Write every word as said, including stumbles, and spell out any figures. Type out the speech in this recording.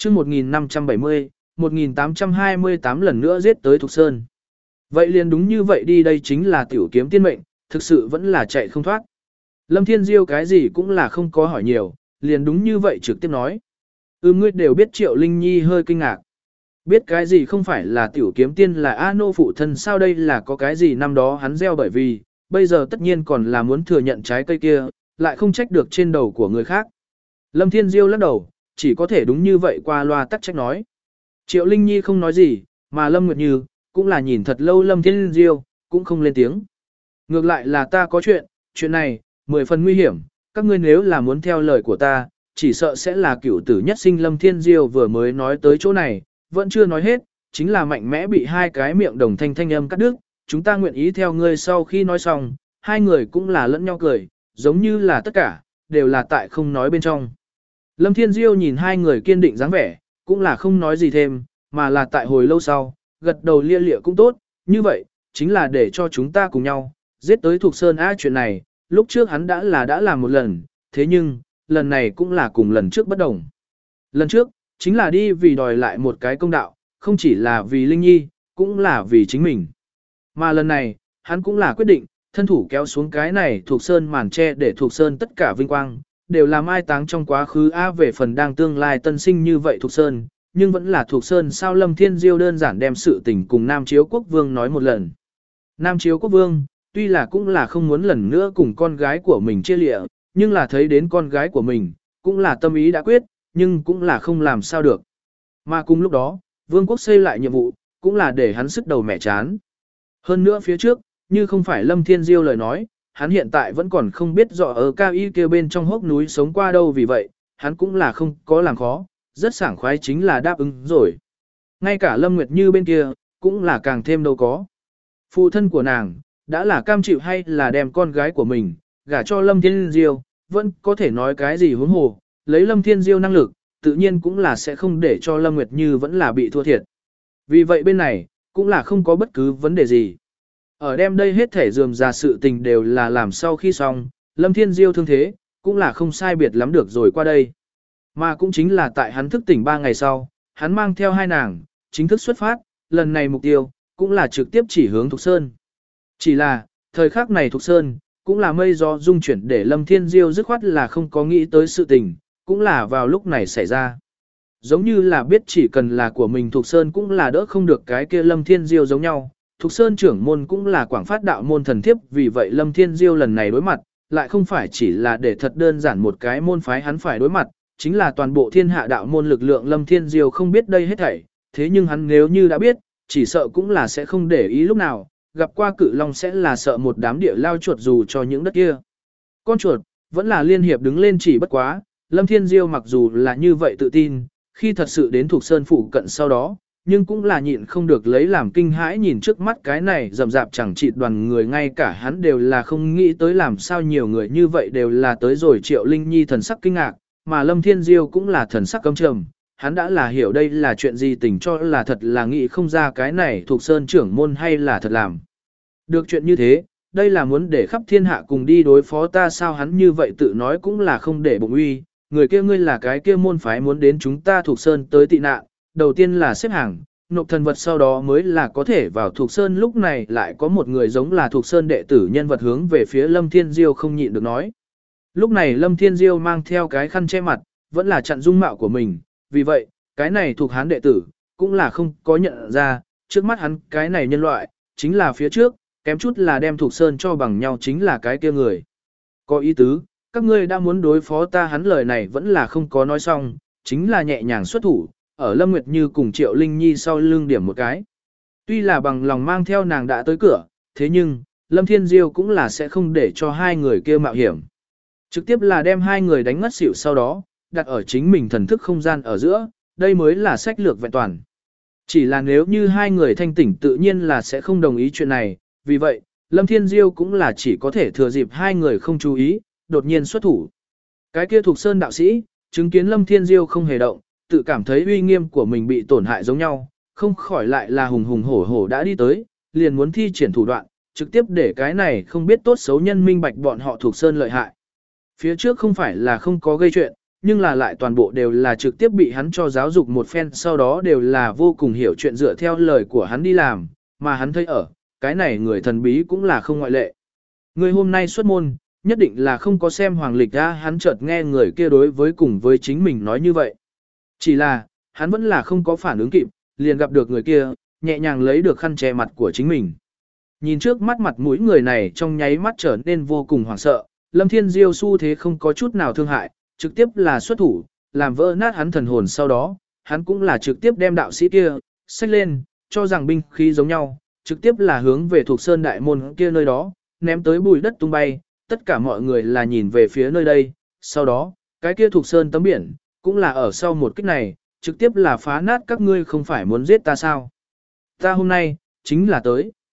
chương một nghìn năm trăm bảy mươi, một nghìn tám trăm hai mươi tám lần nữa giết tới Thục Sơn. Vậy liền đúng như vậy đi, đây chính là tiểu kiếm tiên mệnh, thực sự vẫn là chạy không thoát. Lâm Thiên Diêu cái gì cũng là không có hỏi nhiều, liền đúng như vậy trực tiếp nói. Ừ, ngươi đều biết. Triệu Linh Nhi hơi kinh ngạc. Biết cái gì không phải là tiểu kiếm tiên là A Nô phụ thân sao, đây là có cái gì năm đó hắn gieo, bởi vì, bây giờ tất nhiên còn là muốn thừa nhận trái cây kia, lại không trách được trên đầu của người khác. Lâm Thiên Diêu lắc đầu, chỉ có thể đúng như vậy qua loa tắc trách nói. Triệu Linh Nhi không nói gì, mà Lâm Nguyệt Như, cũng là nhìn thật lâu Lâm Thiên Diêu, cũng không lên tiếng. Ngược lại là ta có chuyện, chuyện này, mười phần nguy hiểm, các ngươi nếu là muốn theo lời của ta, chỉ sợ sẽ là cửu tử nhất sinh. Lâm Thiên Diêu vừa mới nói tới chỗ này, vẫn chưa nói hết, chính là mạnh mẽ bị hai cái miệng đồng thanh thanh âm cắt đứt. Chúng ta nguyện ý theo ngươi. Sau khi nói xong, hai người cũng là lẫn nhau cười, giống như là tất cả, đều là tại không nói bên trong. Lâm Thiên Diêu nhìn hai người kiên định dáng vẻ, cũng là không nói gì thêm, mà là tại hồi lâu sau, gật đầu lia lịa cũng tốt, như vậy, chính là để cho chúng ta cùng nhau, giết tới Thục Sơn. A chuyện này, lúc trước hắn đã là đã làm một lần, thế nhưng, lần này cũng là cùng lần trước bất đồng. Lần trước, chính là đi vì đòi lại một cái công đạo, không chỉ là vì Linh Nhi, cũng là vì chính mình. Mà lần này, hắn cũng là quyết định, thân thủ kéo xuống cái này Thục Sơn màn che, để Thục Sơn tất cả vinh quang, đều là mai táng trong quá khứ. A về phần đang tương lai tân sinh như vậy Thục Sơn, nhưng vẫn là Thục Sơn sao. Lâm Thiên Diêu đơn giản đem sự tình cùng Nam Chiếu Quốc Vương nói một lần. Nam Chiếu Quốc Vương, tuy là cũng là không muốn lần nữa cùng con gái của mình chia lịa, nhưng là thấy đến con gái của mình, cũng là tâm ý đã quyết, nhưng cũng là không làm sao được. Mà cùng lúc đó, Vương quốc xây lại nhiệm vụ, cũng là để hắn sức đầu mẻ chán. Hơn nữa phía trước, như không phải Lâm Thiên Diêu lời nói, hắn hiện tại vẫn còn không biết rõ ở cao y kia bên trong hốc núi sống qua đâu, vì vậy, hắn cũng là không có làm khó, rất sảng khoái chính là đáp ứng rồi. Ngay cả Lâm Nguyệt Như bên kia, cũng là càng thêm đâu có. Phụ thân của nàng, đã là cam chịu hay là đem con gái của mình, gả cho Lâm Thiên Diêu, vẫn có thể nói cái gì huống hồ, lấy Lâm Thiên Diêu năng lực, tự nhiên cũng là sẽ không để cho Lâm Nguyệt Như vẫn là bị thua thiệt. Vì vậy bên này, cũng là không có bất cứ vấn đề gì. Ở đêm đây hết thể dườm ra sự tình đều là làm sau khi xong, Lâm Thiên Diêu thương thế, cũng là không sai biệt lắm được rồi qua đây. Mà cũng chính là tại hắn thức tỉnh ba ngày sau, hắn mang theo hai nàng, chính thức xuất phát, lần này mục tiêu, cũng là trực tiếp chỉ hướng Thục Sơn. Chỉ là, thời khắc này Thục Sơn, cũng là mây gió dung chuyển, để Lâm Thiên Diêu dứt khoát là không có nghĩ tới sự tình, cũng là vào lúc này xảy ra. Giống như là biết chỉ cần là của mình Thục Sơn cũng là đỡ không được cái kia Lâm Thiên Diêu giống nhau. Thục Sơn trưởng môn cũng là quảng phát đạo môn thần thiếp, vì vậy Lâm Thiên Diêu lần này đối mặt, lại không phải chỉ là để thật đơn giản một cái môn phái hắn phải đối mặt, chính là toàn bộ thiên hạ đạo môn lực lượng. Lâm Thiên Diêu không biết đây hết thảy, thế nhưng hắn nếu như đã biết, chỉ sợ cũng là sẽ không để ý lúc nào, gặp qua cự long sẽ là sợ một đám địa lao chuột dù cho những đất kia. Con chuột, vẫn là liên hiệp đứng lên, chỉ bất quá, Lâm Thiên Diêu mặc dù là như vậy tự tin, khi thật sự đến Thục Sơn phụ cận sau đó, nhưng cũng là nhịn không được lấy làm kinh hãi, nhìn trước mắt cái này rầm rạp chẳng chịt đoàn người, ngay cả hắn đều là không nghĩ tới làm sao nhiều người như vậy đều là tới rồi. Triệu Linh Nhi thần sắc kinh ngạc, mà Lâm Thiên Diêu cũng là thần sắc căm trầm, hắn đã là hiểu đây là chuyện gì, tình cho là thật là nghĩ không ra cái này Thục Sơn trưởng môn hay là thật làm được chuyện như thế, đây là muốn để khắp thiên hạ cùng đi đối phó ta sao. Hắn như vậy tự nói cũng là không để bụng uy, người kia ngươi là cái kia môn phái muốn đến chúng ta Thục Sơn tới tị nạn, đầu tiên là xếp hàng, nộp thần vật, sau đó mới là có thể vào Thục Sơn. Lúc này lại có một người giống là Thục Sơn đệ tử nhân vật hướng về phía Lâm Thiên Diêu không nhịn được nói. Lúc này Lâm Thiên Diêu mang theo cái khăn che mặt, vẫn là chặn dung mạo của mình, vì vậy, cái này thuộc hán đệ tử, cũng là không có nhận ra, trước mắt hắn cái này nhân loại, chính là phía trước, kém chút là đem Thục Sơn cho bằng nhau chính là cái kia người. Có ý tứ, các ngươi đã muốn đối phó ta. Hắn lời này vẫn là không có nói xong, chính là nhẹ nhàng xuất thủ, ở Lâm Nguyệt Như cùng Triệu Linh Nhi sau lưng điểm một cái. Tuy là bằng lòng mang theo nàng đã tới cửa, thế nhưng, Lâm Thiên Diêu cũng là sẽ không để cho hai người kia mạo hiểm. Trực tiếp là đem hai người đánh ngất xỉu, sau đó, đặt ở chính mình thần thức không gian ở giữa, đây mới là sách lược vẹn toàn. Chỉ là nếu như hai người thanh tỉnh tự nhiên là sẽ không đồng ý chuyện này, vì vậy, Lâm Thiên Diêu cũng là chỉ có thể thừa dịp hai người không chú ý, đột nhiên xuất thủ. Cái kia Thục Sơn đạo sĩ, chứng kiến Lâm Thiên Diêu không hề động, tự cảm thấy uy nghiêm của mình bị tổn hại giống nhau, không khỏi lại là hùng hùng hổ hổ đã đi tới, liền muốn thi triển thủ đoạn, trực tiếp để cái này không biết tốt xấu nhân minh bạch bọn họ Thục Sơn lợi hại. Phía trước không phải là không có gây chuyện, nhưng là lại toàn bộ đều là trực tiếp bị hắn cho giáo dục một phen, sau đó đều là vô cùng hiểu chuyện dựa theo lời của hắn đi làm, mà hắn thấy ở, cái này người thần bí cũng là không ngoại lệ. Người hôm nay xuất môn, nhất định là không có xem hoàng lịch ra, hắn chợt nghe người kia đối với cùng với chính mình nói như vậy. Chỉ là, hắn vẫn là không có phản ứng kịp, liền gặp được người kia, nhẹ nhàng lấy được khăn che mặt của chính mình. Nhìn trước mắt mặt mũi người này trong nháy mắt trở nên vô cùng hoảng sợ, Lâm Thiên Diêu xu thế không có chút nào thương hại, trực tiếp là xuất thủ, làm vỡ nát hắn thần hồn, sau đó, hắn cũng là trực tiếp đem đạo sĩ kia, xách lên, cho rằng binh khí giống nhau, trực tiếp là hướng về thuộc sơn đại môn kia nơi đó, ném tới bùi đất tung bay, tất cả mọi người là nhìn về phía nơi đây, sau đó, cái kia thuộc sơn tấm biển, cũng là ở sau một kích này, trực tiếp là phá nát, các ngươi không phải muốn giết ta sao? Ta hôm nay, chính là tới.